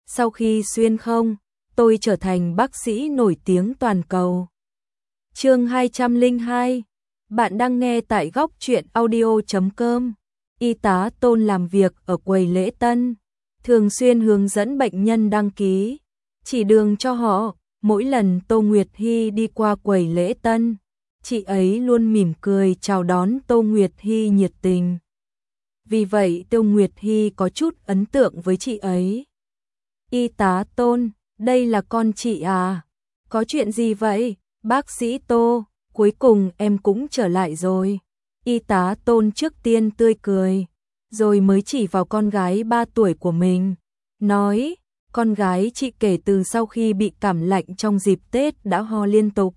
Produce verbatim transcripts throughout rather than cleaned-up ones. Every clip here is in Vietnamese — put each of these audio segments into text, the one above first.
sau khi xuyên không, tôi trở thành bác sĩ nổi tiếng toàn cầu. Chương hai trăm lẻ hai. Bạn đang nghe tại góc truyện audio chấm com. Y tá Tôn làm việc ở quầy lễ tân, thường xuyên hướng dẫn bệnh nhân đăng ký, chỉ đường cho họ. Mỗi lần Tô Nguyệt Hy đi qua quầy lễ tân, chị ấy luôn mỉm cười chào đón Tô Nguyệt Hy nhiệt tình. Vì vậy Tô Nguyệt Hy có chút ấn tượng với chị ấy. Y tá Tôn, đây là con chị à? Có chuyện gì vậy? Bác sĩ Tô, cuối cùng em cũng trở lại rồi. Y tá Tôn trước tiên tươi cười, rồi mới chỉ vào con gái ba tuổi của mình, nói, con gái chị kể từ sau khi bị cảm lạnh trong dịp Tết đã ho liên tục.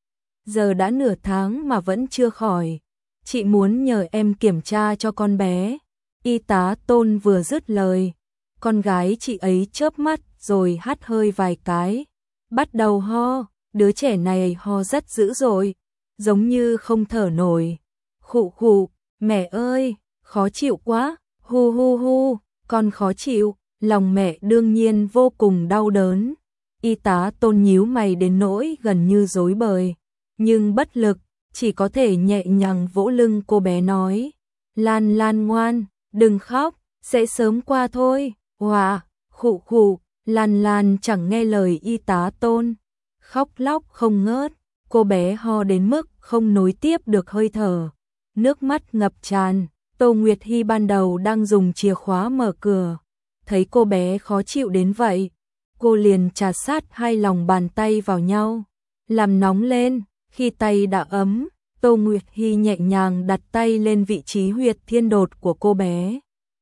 Giờ đã nửa tháng mà vẫn chưa khỏi. Chị muốn nhờ em kiểm tra cho con bé. Y tá Tôn vừa dứt lời, con gái chị ấy chớp mắt rồi hắt hơi vài cái, bắt đầu ho. Đứa trẻ này ho rất dữ dội, giống như không thở nổi. Khụ khụ, mẹ ơi, khó chịu quá, hu hu hu, con khó chịu. Lòng mẹ đương nhiên vô cùng đau đớn. Y tá Tôn nhíu mày đến nỗi gần như rối bời, nhưng bất lực, chỉ có thể nhẹ nhàng vỗ lưng cô bé nói, Lan Lan ngoan, đừng khóc, sẽ sớm qua thôi. Hòa, khụ khụ, Lan Lan chẳng nghe lời y tá Tôn, khóc lóc không ngớt. Cô bé ho đến mức không nối tiếp được hơi thở, nước mắt ngập tràn. Tô Nguyệt Hy ban đầu đang dùng chìa khóa mở cửa, thấy cô bé khó chịu đến vậy, cô liền chà sát hai lòng bàn tay vào nhau, làm nóng lên. Khi tay đã ấm, Tô Nguyệt Hy nhẹ nhàng đặt tay lên vị trí huyệt thiên đột của cô bé.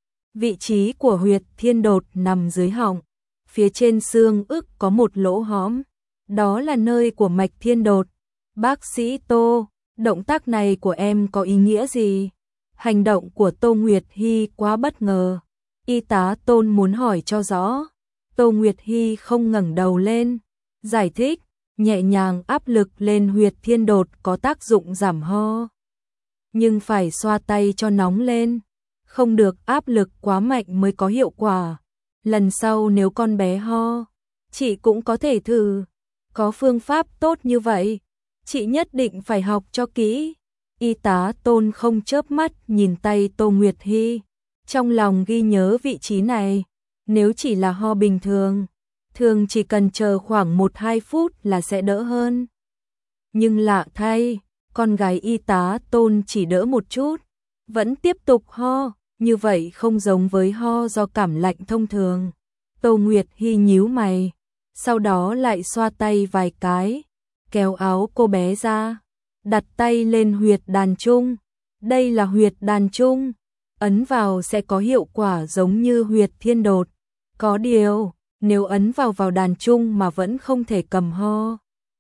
Vị trí của huyệt thiên đột nằm dưới họng, phía trên xương ức có một lỗ hõm, đó là nơi của mạch thiên đột. Bác sĩ Tô, động tác này của em có ý nghĩa gì? Hành động của Tô Nguyệt Hy quá bất ngờ. Y tá Tôn muốn hỏi cho rõ. Tô Nguyệt Hy không ngẩng đầu lên, giải thích, nhẹ nhàng áp lực lên huyệt thiên đột có tác dụng giảm ho. Nhưng phải xoa tay cho nóng lên, không được áp lực quá mạnh mới có hiệu quả. Lần sau nếu con bé ho, chị cũng có thể thử. Có phương pháp tốt như vậy, chị nhất định phải học cho kỹ. Y tá Tôn không chớp mắt nhìn tay Tô Nguyệt Hy, trong lòng ghi nhớ vị trí này. Nếu chỉ là ho bình thường, thường chỉ cần chờ khoảng một hai phút là sẽ đỡ hơn. Nhưng lạ thay, con gái y tá Tôn chỉ đỡ một chút, vẫn tiếp tục ho, như vậy không giống với ho do cảm lạnh thông thường. Tô Nguyệt Hy nhíu mày, sau đó lại xoa tay vài cái, kéo áo cô bé ra, đặt tay lên huyệt đàn trung. Đây là huyệt đàn trung, ấn vào sẽ có hiệu quả giống như huyệt thiên đột. Có điều, nếu ấn vào vào đàn trung mà vẫn không thể cầm ho,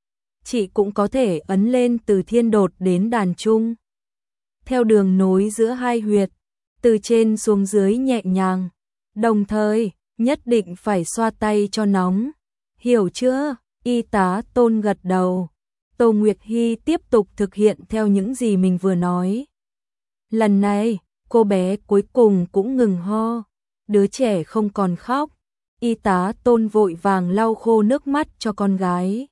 chị cũng có thể ấn lên từ thiên đột đến đàn trung, theo đường nối giữa hai huyệt, từ trên xuống dưới nhẹ nhàng. Đồng thời, nhất định phải xoa tay cho nóng. Hiểu chưa? Y tá Tôn gật đầu. Tô Nguyệt Hy tiếp tục thực hiện theo những gì mình vừa nói. Lần này, cô bé cuối cùng cũng ngừng ho, đứa trẻ không còn khóc. Y tá Tôn vội vàng lau khô nước mắt cho con gái.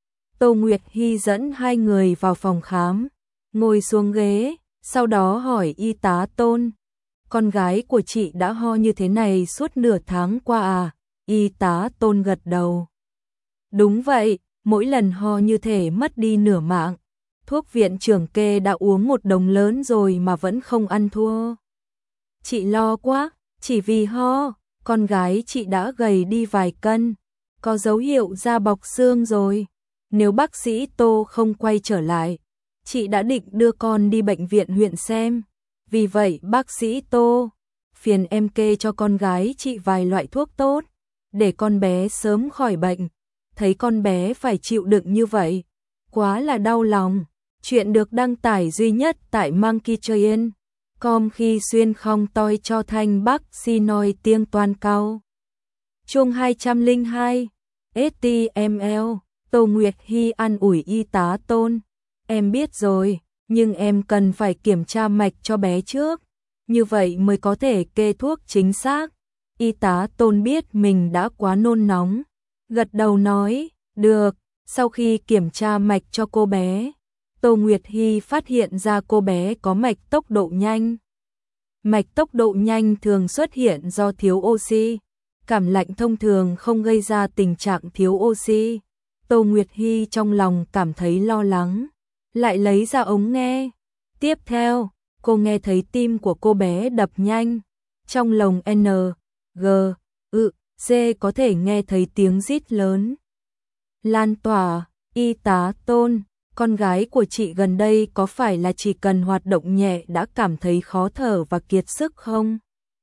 Tô Nguyệt Hy dẫn hai người vào phòng khám, ngồi xuống ghế, sau đó hỏi y tá Tôn, con gái của chị đã ho như thế này suốt nửa tháng qua à? Y tá Tôn gật đầu. Đúng vậy, mỗi lần ho như thể mất đi nửa mạng. Thuốc viện trưởng kê đã uống một đồng lớn rồi mà vẫn không ăn thua. Chị lo quá, chỉ vì ho, con gái chị đã gầy đi vài cân, có dấu hiệu da bọc xương rồi. Nếu bác sĩ Tô không quay trở lại, chị đã định đưa con đi bệnh viện huyện xem. Vì vậy bác sĩ Tô, phiền em kê cho con gái chị vài loại thuốc tốt, để con bé sớm khỏi bệnh. Thấy con bé phải chịu đựng như vậy, quá là đau lòng. Chuyện được đăng tải duy nhất tại Monkey Train chấm com khi xuyên không toi cho thanh bác si nói tiếng toàn cao. Chương hai trăm lẻ hai. ét tê em lờ. Tô Nguyệt Hy an ủi y tá Tôn. Em biết rồi, nhưng em cần phải kiểm tra mạch cho bé trước, như vậy mới có thể kê thuốc chính xác. Y tá Tôn biết mình đã quá nôn nóng, gật đầu nói, được. Sau khi kiểm tra mạch cho cô bé, Tô Nguyệt Hy phát hiện ra cô bé có mạch tốc độ nhanh. Mạch tốc độ nhanh thường xuất hiện do thiếu oxy. Cảm lạnh thông thường không gây ra tình trạng thiếu oxy. Tô Nguyệt Hy trong lòng cảm thấy lo lắng, lại lấy ra ống nghe. Tiếp theo, cô nghe thấy tim của cô bé đập nhanh. Trong lồng N, G, ự, C có thể nghe thấy tiếng rít lớn. Lan tỏa, y tá Tôn, con gái của chị gần đây có phải là chỉ cần hoạt động nhẹ đã cảm thấy khó thở và kiệt sức không?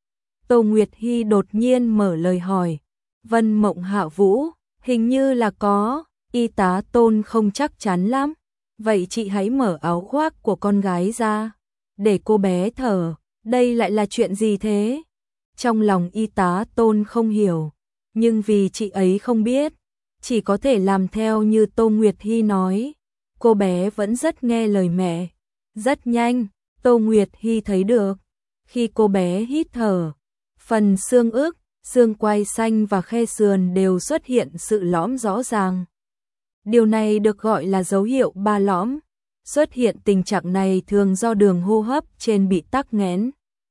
Tô Nguyệt Hy đột nhiên mở lời hỏi. Vân Mộng Hạ Vũ, hình như là có. Y tá Tôn không chắc chắn lắm. Vậy chị hãy mở áo khoác của con gái ra, để cô bé thở. Đây lại là chuyện gì thế? Trong lòng y tá Tôn không hiểu, nhưng vì chị ấy không biết, chỉ có thể làm theo như Tô Nguyệt Hy nói. Cô bé vẫn rất nghe lời mẹ. Rất nhanh, Tô Nguyệt Hy thấy được, khi cô bé hít thở, phần xương ức, xương quai xanh và khe sườn đều xuất hiện sự lõm rõ ràng. Điều này được gọi là dấu hiệu ba lõm. Xuất hiện tình trạng này thường do đường hô hấp trên bị tắc nghẽn,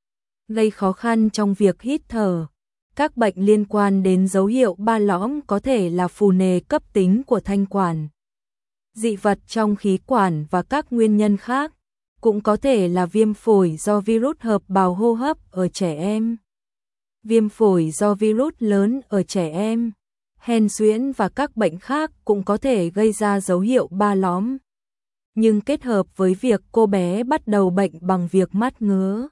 gây khó khăn trong việc hít thở. Các bệnh liên quan đến dấu hiệu ba lõm có thể là phù nề cấp tính của thanh quản, dị vật trong khí quản và các nguyên nhân khác. Cũng có thể là viêm phổi do virus hợp bào hô hấp ở trẻ em, viêm phổi do virus lớn ở trẻ em, hen suyễn và các bệnh khác cũng có thể gây ra dấu hiệu ba lõm. Nhưng kết hợp với việc cô bé bắt đầu bệnh bằng việc mắt ngứa,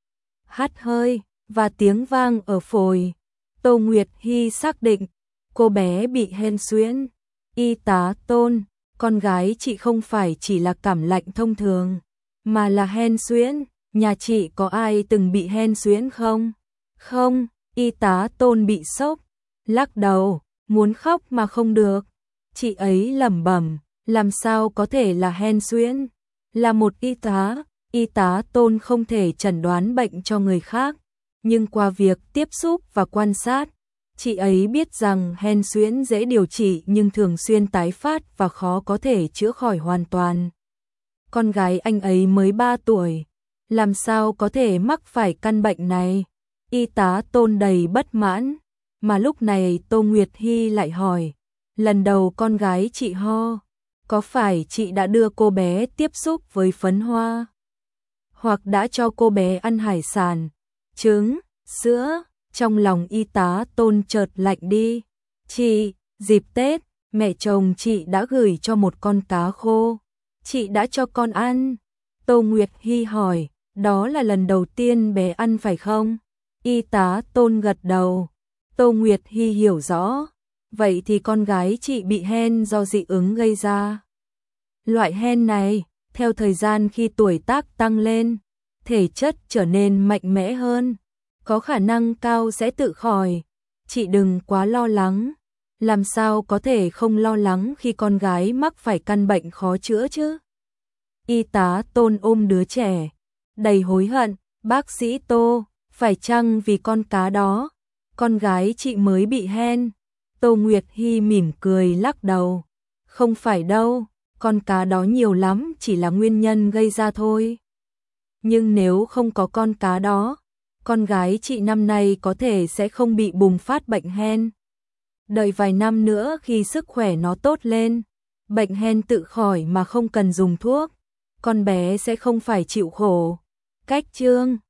hắt hơi và tiếng vang ở phổi, Tô Nguyệt Hy xác định cô bé bị hen suyễn. Y tá Tôn, con gái chị không phải chỉ là cảm lạnh thông thường, mà là hen suyễn. Nhà chị có ai từng bị hen suyễn không? Không. Y tá Tôn bị sốc, lắc đầu, muốn khóc mà không được. Chị ấy lẩm bẩm, làm sao có thể là hen suyễn? Là một y tá, y tá Tôn không thể chẩn đoán bệnh cho người khác, nhưng qua việc tiếp xúc và quan sát, chị ấy biết rằng hen suyễn dễ điều trị nhưng thường xuyên tái phát và khó có thể chữa khỏi hoàn toàn. Con gái anh ấy mới ba tuổi, làm sao có thể mắc phải căn bệnh này? Y tá Tôn đầy bất mãn, mà lúc này Tô Nguyệt Hy lại hỏi, lần đầu con gái chị ho, có phải chị đã đưa cô bé tiếp xúc với phấn hoa? Hoặc đã cho cô bé ăn hải sản, trứng, sữa? Trong lòng y tá Tôn chợt lạnh đi. Chị, dịp Tết, mẹ chồng chị đã gửi cho một con cá khô. Chị đã cho con ăn. Tô Nguyệt Hy hỏi, đó là lần đầu tiên bé ăn phải không? Y tá Tôn gật đầu. Tô Nguyệt Hy hiểu rõ. Vậy thì con gái chị bị hen do dị ứng gây ra. Loại hen này, theo thời gian khi tuổi tác tăng lên, thể chất trở nên mạnh mẽ hơn, có khả năng cao sẽ tự khỏi. Chị đừng quá lo lắng. Làm sao có thể không lo lắng khi con gái mắc phải căn bệnh khó chữa chứ? Y tá Tôn ôm đứa trẻ, đầy hối hận. Bác sĩ Tô, phải chăng vì con cá đó, con gái chị mới bị hen? Tô Nguyệt Hy mỉm cười lắc đầu. Không phải đâu, con cá đó nhiều lắm chỉ là nguyên nhân gây ra thôi. Nhưng nếu không có con cá đó, con gái chị năm nay có thể sẽ không bị bùng phát bệnh hen. Đợi vài năm nữa khi sức khỏe nó tốt lên, bệnh hen tự khỏi mà không cần dùng thuốc, con bé sẽ không phải chịu khổ. Cách chương